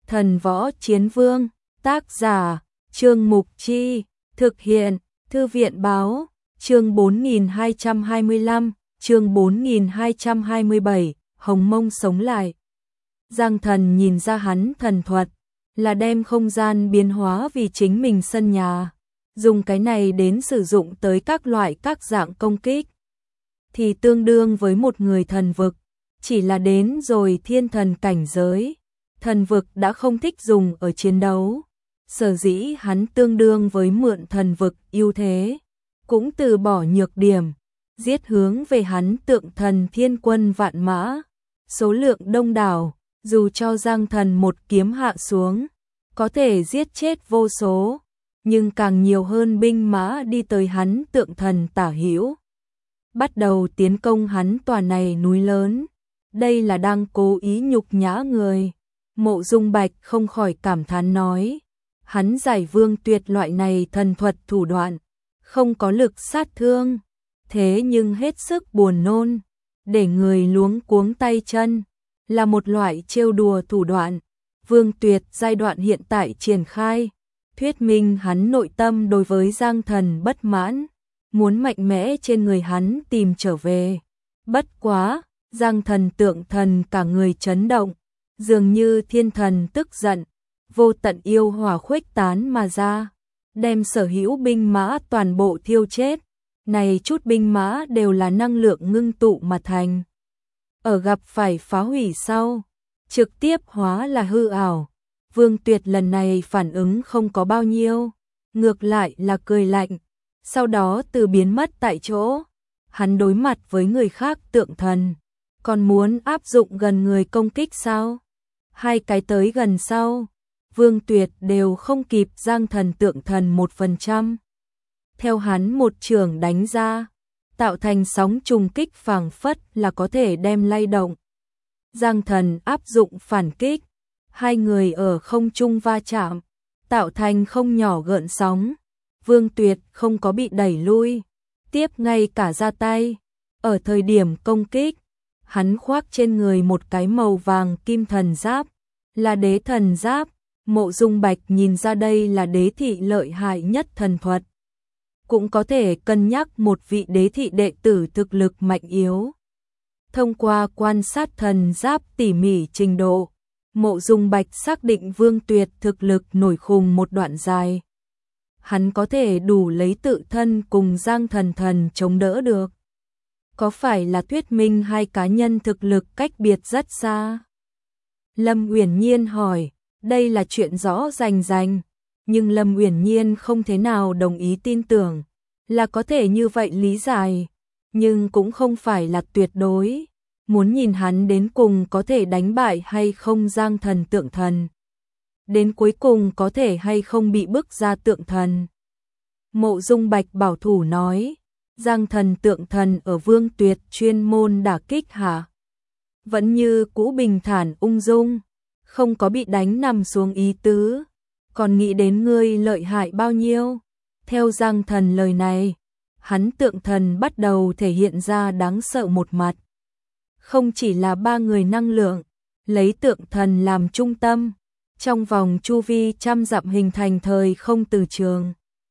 Thần Võ Chiến Vương, tác giả, Trương Mục Chi, thực hiện, Thư viện Báo, chương 4225, chương 4227, Hồng Mông sống lại. Giang Thần nhìn ra hắn thần thuật, là đem không gian biến hóa vì chính mình sân nhà, dùng cái này đến sử dụng tới các loại các dạng công kích, thì tương đương với một người thần vực, chỉ là đến rồi thiên thần cảnh giới. Thần vực đã không thích dùng ở chiến đấu, sở dĩ hắn tương đương với mượn thần vực ưu thế, cũng từ bỏ nhược điểm, giết hướng về hắn tượng thần thiên quân vạn mã, số lượng đông đảo, dù cho Giang Thần một kiếm hạ xuống, có thể giết chết vô số, nhưng càng nhiều hơn binh mã đi tới hắn tượng thần tả hữu, bắt đầu tiến công hắn tòa này núi lớn. Đây là đang cố ý nhục nhã người. Mộ Dung Bạch không khỏi cảm thán nói, hắn giải Vương Tuyệt loại này thần thuật thủ đoạn, không có lực sát thương, thế nhưng hết sức buồn nôn, để người luống cuống tay chân, là một loại trêu đùa thủ đoạn. Vương Tuyệt giai đoạn hiện tại triển khai, thuyết minh hắn nội tâm đối với Giang Thần bất mãn, muốn mạnh mẽ trên người hắn tìm trở về. Bất quá, Giang Thần tượng thần cả người chấn động, dường như thiên thần tức giận, vô tận yêu hỏa khuếch tán mà ra, đem sở hữu binh mã toàn bộ thiêu chết. Này chút binh mã đều là năng lượng ngưng tụ mà thành. Ở gặp phải phá hủy sau, trực tiếp hóa là hư ảo. Vương Tuyệt lần này phản ứng không có bao nhiêu, ngược lại là cười lạnh, sau đó từ biến mất tại chỗ. Hắn đối mặt với người khác tượng thần, còn muốn áp dụng gần người công kích sao? Hai cái tới gần sau, Vương Tuyệt đều không kịp Giang Thần tượng thần 1%. Theo hắn một trường đánh ra, tạo thành sóng trùng kích phảng phất là có thể đem lay động. Giang Thần áp dụng phản kích, hai người ở không trung va chạm, tạo thành không nhỏ gợn sóng. Vương Tuyệt không có bị đẩy lui, tiếp ngay cả ra tay. Ở thời điểm công kích, hắn khoác trên người một cái màu vàng kim thần giáp, là đế thần giáp. Mộ Dung Bạch nhìn ra đây là đế thị lợi hại nhất thần thuật, cũng có thể cân nhắc một vị đế thị đệ tử thực lực mạnh yếu. Thông qua quan sát thần giáp tỉ mỉ trình độ, Mộ Dung Bạch xác định Vương Tuyệt thực lực nổi khùng một đoạn dài. Hắn có thể đủ lấy tự thân cùng Giang Thần thần chống đỡ được. Có phải là thuyết minh hai cá nhân thực lực cách biệt rất xa? Lâm Uyển Nhiên hỏi, đây là chuyện rõ rành rành, nhưng Lâm Uyển Nhiên không thế nào đồng ý tin tưởng, là có thể như vậy lý giải, nhưng cũng không phải là tuyệt đối, muốn nhìn hắn đến cùng có thể đánh bại hay không Giang Thần tượng thần. Đến cuối cùng có thể hay không bị bức ra tượng thần. Mộ Dung Bạch bảo thủ nói, Giang Thần tượng thần ở Vương Tuyệt chuyên môn đả kích hạ, vẫn như cũ bình thản ung dung, không có bị đánh nằm xuống ý tứ, còn nghĩ đến ngươi lợi hại bao nhiêu. Theo Giang Thần lời này, hắn tượng thần bắt đầu thể hiện ra đáng sợ một mặt. Không chỉ là ba người năng lượng, lấy tượng thần làm trung tâm, trong vòng chu vi trăm dặm hình thành thời không từ trường.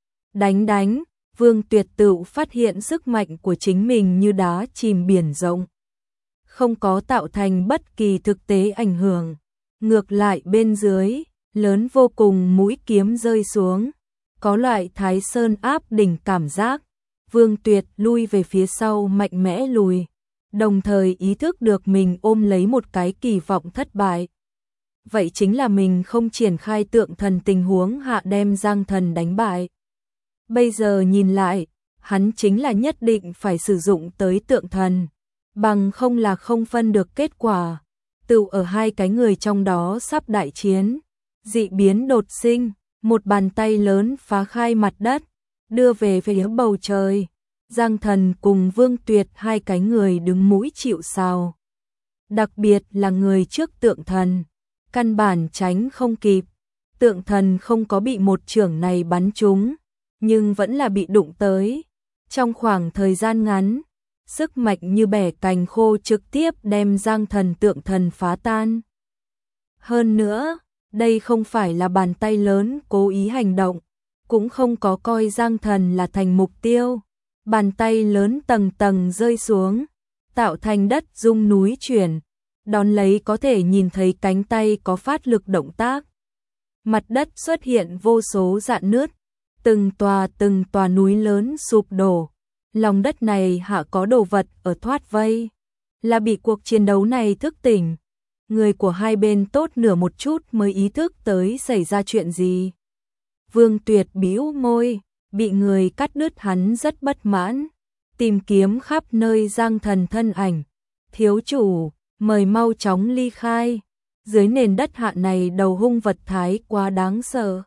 Đánh, Vương Tuyệt tự phát hiện sức mạnh của chính mình như đá chìm biển rộng, không có tạo thành bất kỳ thực tế ảnh hưởng. Ngược lại bên dưới, lớn vô cùng mũi kiếm rơi xuống, có loại Thái Sơn áp đỉnh cảm giác. Vương Tuyệt lui về phía sau mạnh mẽ lùi, đồng thời ý thức được mình ôm lấy một cái kỳ vọng thất bại. Vậy chính là mình không triển khai tượng thần tình huống hạ đem Giang Thần đánh bại. Bây giờ nhìn lại, hắn chính là nhất định phải sử dụng tới tượng thần, bằng không là không phân được kết quả. Tự ở hai cái người trong đó sắp đại chiến, dị biến đột sinh, một bàn tay lớn phá khai mặt đất, đưa về phía bầu trời. Giang Thần cùng Vương Tuyệt hai cái người đứng mũi chịu sào. Đặc biệt là người trước tượng thần, căn bản tránh không kịp. Tượng thần không có bị một chưởng này bắn trúng, nhưng vẫn là bị đụng tới. Trong khoảng thời gian ngắn, sức mạnh như bẻ cành khô trực tiếp đem Giang Thần tượng thần phá tan. Hơn nữa, Đây không phải là bàn tay lớn cố ý hành động, cũng không có coi Giang Thần là thành mục tiêu. Bàn tay lớn tầng tầng rơi xuống, tạo thành đất rung núi chuyển, đón lấy có thể nhìn thấy cánh tay có phát lực động tác. Mặt đất xuất hiện vô số rạn nứt, từng tòa núi lớn sụp đổ. Lòng đất này hạ có đồ vật ở thoát vây, là bị cuộc chiến đấu này thức tỉnh. Người của hai bên tốt nửa một chút mới ý thức tới xảy ra chuyện gì. Vương Tuyệt bĩu môi, bị người cắt đứt hắn rất bất mãn, tìm kiếm khắp nơi Giang Thần thân ảnh. Thiếu chủ, mời mau chóng ly khai, dưới nền đất hạ này đầu hung vật thái quá đáng sợ.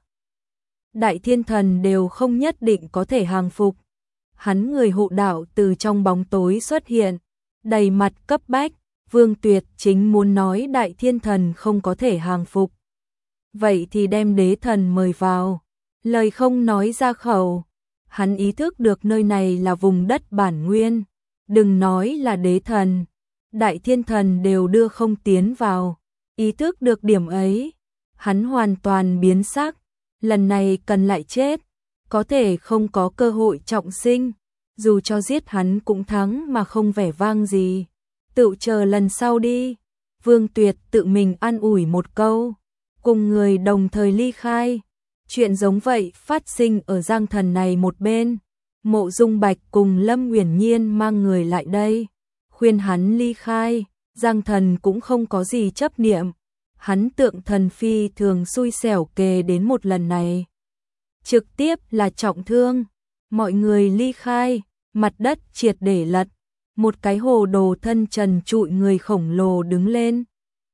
Đại thiên thần đều không nhất định có thể hàng phục. Hắn người hộ đạo từ trong bóng tối xuất hiện, đầy mặt cấp bách. Vương Tuyệt chính muốn nói đại thiên thần không có thể hàng phục. Vậy thì đem đế thần mời vào. Lời không nói ra khẩu. Hắn ý thức được nơi này là vùng đất bản nguyên. Đừng nói là đế thần, đại thiên thần đều đưa không tiến vào. Ý thức được điểm ấy, hắn hoàn toàn biến sắc. Lần này cần lại chết, có thể không có cơ hội trọng sinh. Dù cho giết hắn cũng thắng mà không vẻ vang gì. Tự chờ lần sau đi. Vương Tuyệt tự mình an ủi một câu, cùng người đồng thời ly khai. Chuyện giống vậy phát sinh ở Giang Thần này một bên. Mộ Dung Bạch cùng Lâm Uyển Nhiên mang người lại đây, khuyên hắn ly khai. Giang Thần cũng không có gì chấp niệm. Hắn tượng thần phi thường xui xẻo kề đến một lần này. Trực tiếp là trọng thương. Mọi người ly khai, mặt đất triệt để lật. Một cái hồ đồ thân trần trụi người khổng lồ đứng lên.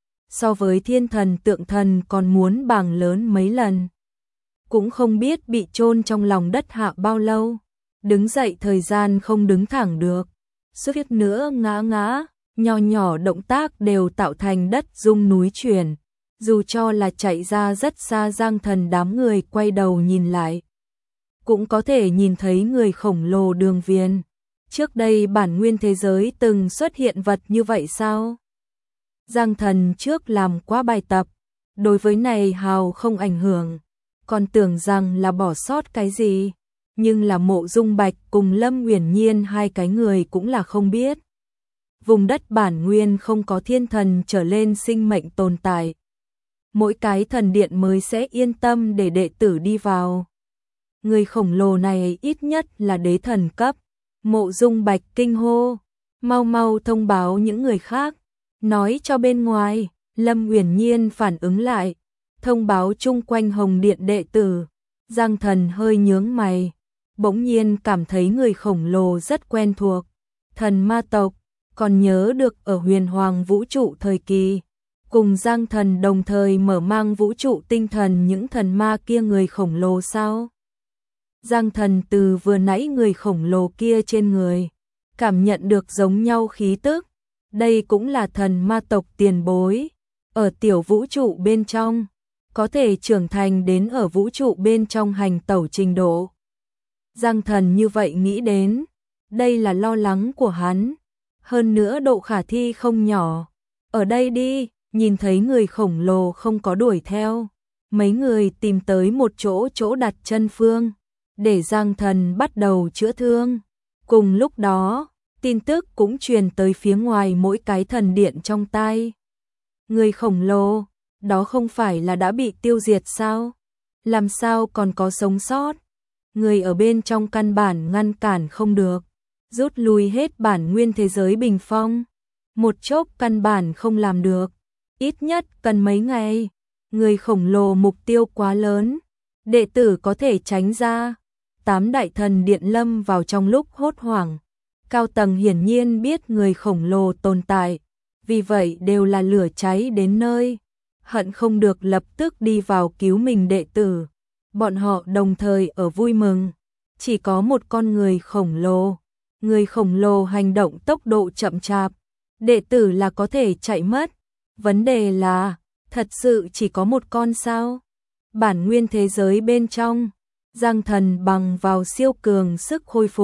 So với thiên thần tượng thần còn muốn bảng lớn mấy lần. Cũng không biết bị chôn trong lòng đất hạ bao lâu. Đứng dậy thời gian không đứng thẳng được. Suýt nữa ngã, nhỏ nhỏ động tác đều tạo thành đất rung núi chuyển. Dù cho là chạy ra rất xa Giang Thần đám người quay đầu nhìn lại, cũng có thể nhìn thấy người khổng lồ đường viền. Trước đây bản nguyên thế giới từng xuất hiện vật như vậy sao? Giang Thần trước làm quá bài tập, đối với này hào không ảnh hưởng, còn tưởng rằng là bỏ sót cái gì, nhưng là Mộ Dung Bạch cùng Lâm Uyển Nhiên hai cái người cũng là không biết. Vùng đất bản nguyên không có thiên thần trở lên sinh mệnh tồn tại. Mỗi cái thần điện mới sẽ yên tâm để đệ tử đi vào. Người khổng lồ này ít nhất là đế thần cấp. Mộ Dung Bạch kinh hô, mau thông báo những người khác, nói cho bên ngoài. Lâm Uyển Nhiên phản ứng lại, thông báo chung quanh Hồng Điện đệ tử. Giang Thần hơi nhướng mày, bỗng nhiên cảm thấy người khổng lồ rất quen thuộc. Thần ma tộc, còn nhớ được ở Huyền Hoàng vũ trụ thời kỳ, cùng Giang Thần đồng thời mở mang vũ trụ tinh thần những thần ma kia người khổng lồ sao? Giang Thần từ vừa nãy người khổng lồ kia trên người, cảm nhận được giống nhau khí tức. Đây cũng là thần ma tộc tiền bối. Ở tiểu vũ trụ bên trong, có thể trưởng thành đến ở vũ trụ bên trong hành tẩu trình độ. Giang Thần như vậy nghĩ đến, đây là lo lắng của hắn. Hơn nữa độ khả thi không nhỏ. Ở đây đi, nhìn thấy người khổng lồ không có đuổi theo. Mấy người tìm tới một chỗ đặt chân phương, để Giang Thần bắt đầu chữa thương. Cùng lúc đó, tin tức cũng truyền tới phía ngoài mỗi cái thần điện trong tay. Người khổng lồ, đó không phải là đã bị tiêu diệt sao? Làm sao còn có sống sót? Người ở bên trong căn bản ngăn cản không được. Rút lui hết bản nguyên thế giới bình phong. Một chốc căn bản không làm được. Ít nhất cần mấy ngày. Người khổng lồ mục tiêu quá lớn. Đệ tử có thể tránh ra. 8 đại thần điện lâm vào trong lúc hốt hoảng. Cao tầng hiển nhiên biết người khổng lồ tồn tại. Vì vậy đều là lửa cháy đến nơi. Hận không được lập tức đi vào cứu mình đệ tử. Bọn họ đồng thời ở vui mừng. Chỉ có một con người khổng lồ. Người khổng lồ hành động tốc độ chậm chạp. Đệ tử là có thể chạy mất. Vấn đề là, thật sự chỉ có một con sao? Bản nguyên thế giới bên trong, Giang Thần bằng vào siêu cường sức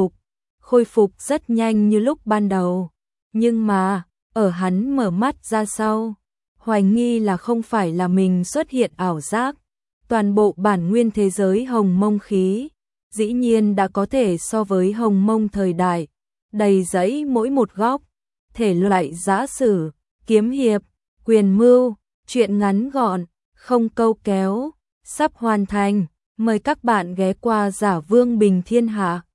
khôi phục rất nhanh như lúc ban đầu. Nhưng mà, ở hắn mở mắt ra sau, hoài nghi là không phải là mình xuất hiện ảo giác. Toàn bộ bản nguyên thế giới Hồng Mông khí, dĩ nhiên đã có thể so với Hồng Mông thời đại, đầy dẫy mỗi một góc, thể loại giã sử, kiếm hiệp, quyền mưu, truyện ngắn gọn, không câu kéo, sắp hoàn thành. Mời các bạn ghé qua Giả Vương Bình Thiên Hạ.